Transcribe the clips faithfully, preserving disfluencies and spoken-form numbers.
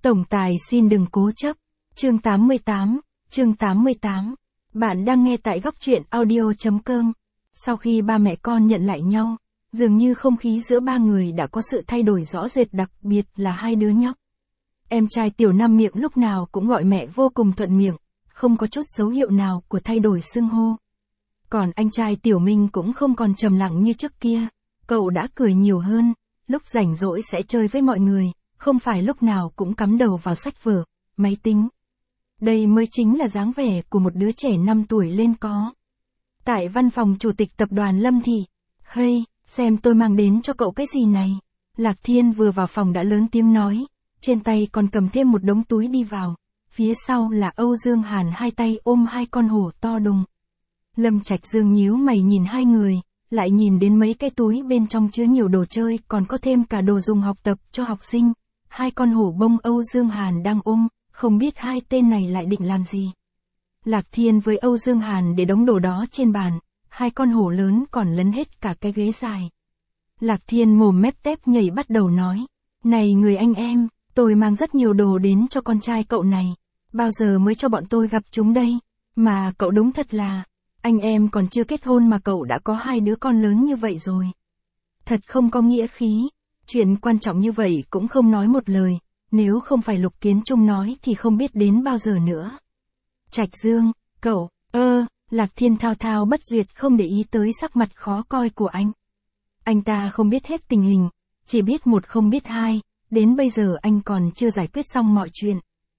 Tổng tài xin đừng cố chấp. Chương tám mươi tám, chương tám mươi tám. Bạn đang nghe tại góc truyện audio.com. Sau khi ba mẹ con nhận lại nhau, dường như không khí giữa ba người đã có sự thay đổi rõ rệt, đặc biệt là hai đứa nhóc. Em trai Tiểu Nam miệng lúc nào cũng gọi mẹ vô cùng thuận miệng, không có chút dấu hiệu nào của thay đổi xưng hô. Còn anh trai Tiểu Minh cũng không còn trầm lặng như trước kia, cậu đã cười nhiều hơn, lúc rảnh rỗi sẽ chơi với mọi người, không phải lúc nào cũng cắm đầu vào sách vở, máy tính. Đây mới chính là dáng vẻ của một đứa trẻ năm tuổi lên có. Tại văn phòng chủ tịch tập đoàn Lâm Thị, "Hey, xem tôi mang đến cho cậu cái gì này." Lạc Thiên vừa vào phòng đã lớn tiếng nói, trên tay còn cầm thêm một đống túi đi vào, phía sau là Âu Dương Hàn hai tay ôm hai con hổ to đùng. Lâm Trạch Dương nhíu mày nhìn hai người, lại nhìn đến mấy cái túi bên trong chứa nhiều đồ chơi, còn có thêm cả đồ dùng học tập cho học sinh. Hai con hổ bông Âu Dương Hàn đang ôm, không biết hai tên này lại định làm gì. Lạc Thiên với Âu Dương Hàn để đống đồ đó trên bàn, hai con hổ lớn còn lấn hết cả cái ghế dài. Lạc Thiên mồm mép tép nhảy bắt đầu nói, "Này người anh em, tôi mang rất nhiều đồ đến cho con trai cậu này, bao giờ mới cho bọn tôi gặp chúng đây, mà cậu đúng thật là, anh em còn chưa kết hôn mà cậu đã có hai đứa con lớn như vậy rồi. Thật không có nghĩa khí, chuyện quan trọng như vậy cũng không nói một lời, nếu không phải Lục Kiến Trung nói thì không biết đến bao giờ nữa." Trạch Dương, cậu, ơ, Lạc Thiên thao thao bất duyệt không để ý tới sắc mặt khó coi của anh. Anh ta không biết hết tình hình, chỉ biết một không biết hai, đến bây giờ anh còn chưa giải quyết xong mọi chuyện.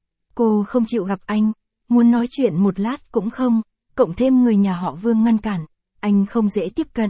Cô không chịu gặp anh, muốn nói chuyện một lát cũng không, cộng thêm người nhà họ Vương ngăn cản, anh không dễ tiếp cận.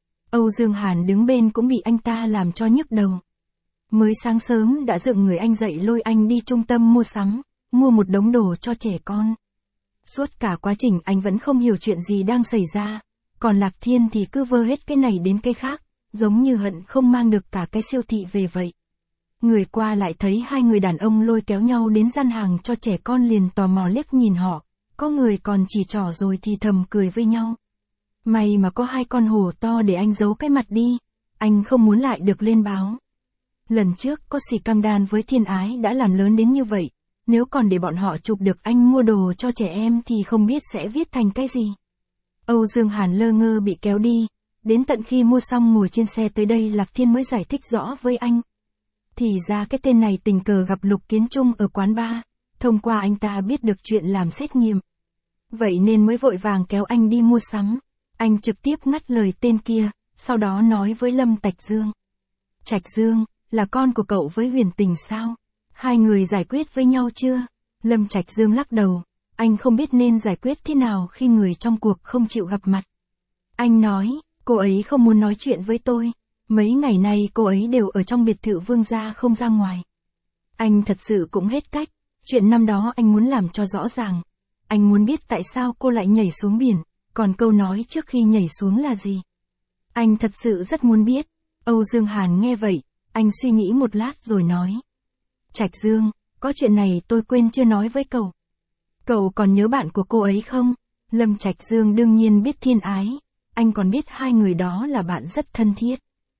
Âu Dương Hàn đứng bên cũng bị anh ta làm cho nhức đầu. Mới sáng sớm đã dựng người anh dậy lôi anh đi trung tâm mua sắm, mua một đống đồ cho trẻ con. Suốt cả quá trình anh vẫn không hiểu chuyện gì đang xảy ra, còn Lạc Thiên thì cứ vơ hết cái này đến cái khác, giống như hận không mang được cả cái siêu thị về vậy. Người qua lại thấy hai người đàn ông lôi kéo nhau đến gian hàng cho trẻ con liền tò mò liếc nhìn họ, có người còn chỉ trỏ rồi thì thầm cười với nhau. May mà có hai con hổ to để anh giấu cái mặt đi, anh không muốn lại được lên báo. Lần trước có xì căng đan với Thiên Ái đã làm lớn đến như vậy, nếu còn để bọn họ chụp được anh mua đồ cho trẻ em thì không biết sẽ viết thành cái gì. Âu Dương Hàn lơ ngơ bị kéo đi, đến tận khi mua xong ngồi trên xe tới đây Lạc Thiên mới giải thích rõ với anh. Thì ra cái tên này tình cờ gặp Lục Kiến Trung ở quán bar, thông qua anh ta biết được chuyện làm xét nghiệm. Vậy nên mới vội vàng kéo anh đi mua sắm. Anh trực tiếp ngắt lời tên kia, sau đó nói với Lâm Trạch Dương. "Trạch Dương, là con của cậu với Huyền Tình sao? Hai người giải quyết với nhau chưa?" Lâm Trạch Dương lắc đầu, anh không biết nên giải quyết thế nào khi người trong cuộc không chịu gặp mặt. Anh nói, cô ấy không muốn nói chuyện với tôi, mấy ngày nay cô ấy đều ở trong biệt thự Vương gia không ra ngoài. Anh thật sự cũng hết cách, chuyện năm đó anh muốn làm cho rõ ràng. Anh muốn biết tại sao cô lại nhảy xuống biển, còn câu nói trước khi nhảy xuống là gì. Anh thật sự rất muốn biết. Âu Dương Hàn nghe vậy, anh suy nghĩ một lát rồi nói. "Trạch Dương, có chuyện này tôi quên chưa nói với cậu. Cậu còn nhớ bạn của cô ấy không?" Lâm Trạch Dương đương nhiên biết Thiên Ái, anh còn biết hai người đó là bạn rất thân thiết.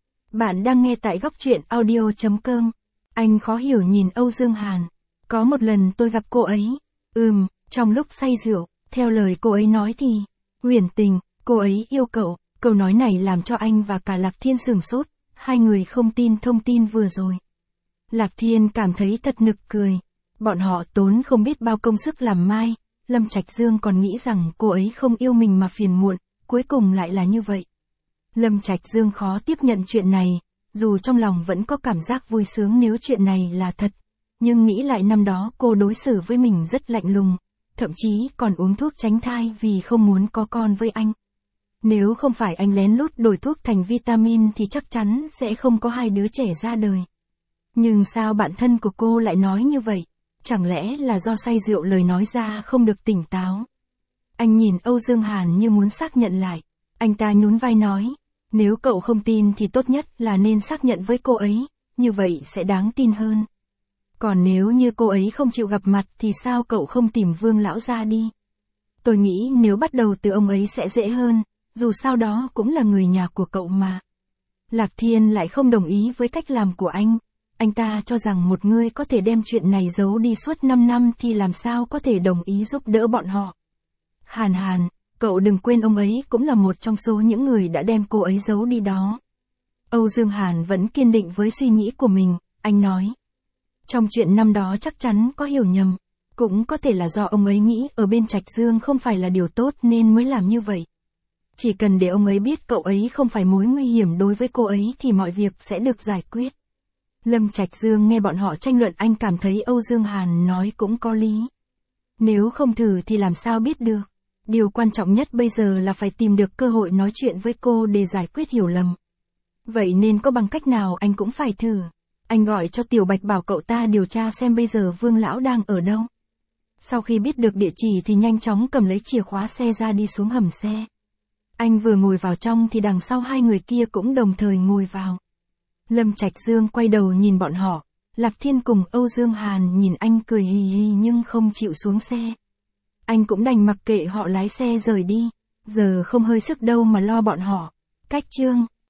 Bạn đang nghe tại góc truyện audio.com. Anh khó hiểu nhìn Âu Dương Hàn. "Có một lần tôi gặp cô ấy. Ừm, trong lúc say rượu, theo lời cô ấy nói thì, Huyền Tình, cô ấy yêu cậu." Câu nói này làm cho anh và cả Lạc Thiên sửng sốt, hai người không tin thông tin vừa rồi. Lạc Thiên cảm thấy thật nực cười. Bọn họ tốn không biết bao công sức làm mai, Lâm Trạch Dương còn nghĩ rằng cô ấy không yêu mình mà phiền muộn, cuối cùng lại là như vậy. Lâm Trạch Dương khó tiếp nhận chuyện này, dù trong lòng vẫn có cảm giác vui sướng nếu chuyện này là thật, nhưng nghĩ lại năm đó cô đối xử với mình rất lạnh lùng, thậm chí còn uống thuốc tránh thai vì không muốn có con với anh. Nếu không phải anh lén lút đổi thuốc thành vitamin thì chắc chắn sẽ không có hai đứa trẻ ra đời. Nhưng sao bạn thân của cô lại nói như vậy? Chẳng lẽ là do say rượu lời nói ra không được tỉnh táo? Anh nhìn Âu Dương Hàn như muốn xác nhận lại. Anh ta nhún vai nói, nếu cậu không tin thì tốt nhất là nên xác nhận với cô ấy, như vậy sẽ đáng tin hơn. Còn nếu như cô ấy không chịu gặp mặt thì sao cậu không tìm Vương lão gia đi? Tôi nghĩ nếu bắt đầu từ ông ấy sẽ dễ hơn, dù sao đó cũng là người nhà của cậu mà. Lạc Thiên lại không đồng ý với cách làm của anh. Anh ta cho rằng một người có thể đem chuyện này giấu đi suốt năm năm thì làm sao có thể đồng ý giúp đỡ bọn họ. Hàn Hàn, cậu đừng quên ông ấy cũng là một trong số những người đã đem cô ấy giấu đi đó. Âu Dương Hàn vẫn kiên định với suy nghĩ của mình, anh nói. Trong chuyện năm đó chắc chắn có hiểu nhầm, cũng có thể là do ông ấy nghĩ ở bên Trạch Dương không phải là điều tốt nên mới làm như vậy. Chỉ cần để ông ấy biết cậu ấy không phải mối nguy hiểm đối với cô ấy thì mọi việc sẽ được giải quyết. Lâm Trạch Dương nghe bọn họ tranh luận, anh cảm thấy Âu Dương Hàn nói cũng có lý. Nếu không thử thì làm sao biết được. Điều quan trọng nhất bây giờ là phải tìm được cơ hội nói chuyện với cô để giải quyết hiểu lầm. Vậy nên có bằng cách nào anh cũng phải thử. Anh gọi cho Tiểu Bạch bảo cậu ta điều tra xem bây giờ Vương Lão đang ở đâu. Sau khi biết được địa chỉ thì nhanh chóng cầm lấy chìa khóa xe ra đi xuống hầm xe. Anh vừa ngồi vào trong thì đằng sau hai người kia cũng đồng thời ngồi vào. Lâm Trạch Dương quay đầu nhìn bọn họ, Lạc Thiên cùng Âu Dương Hàn nhìn anh cười hì hì nhưng không chịu xuống xe. Anh cũng đành mặc kệ họ lái xe rời đi, giờ không hơi sức đâu mà lo bọn họ. Cách chương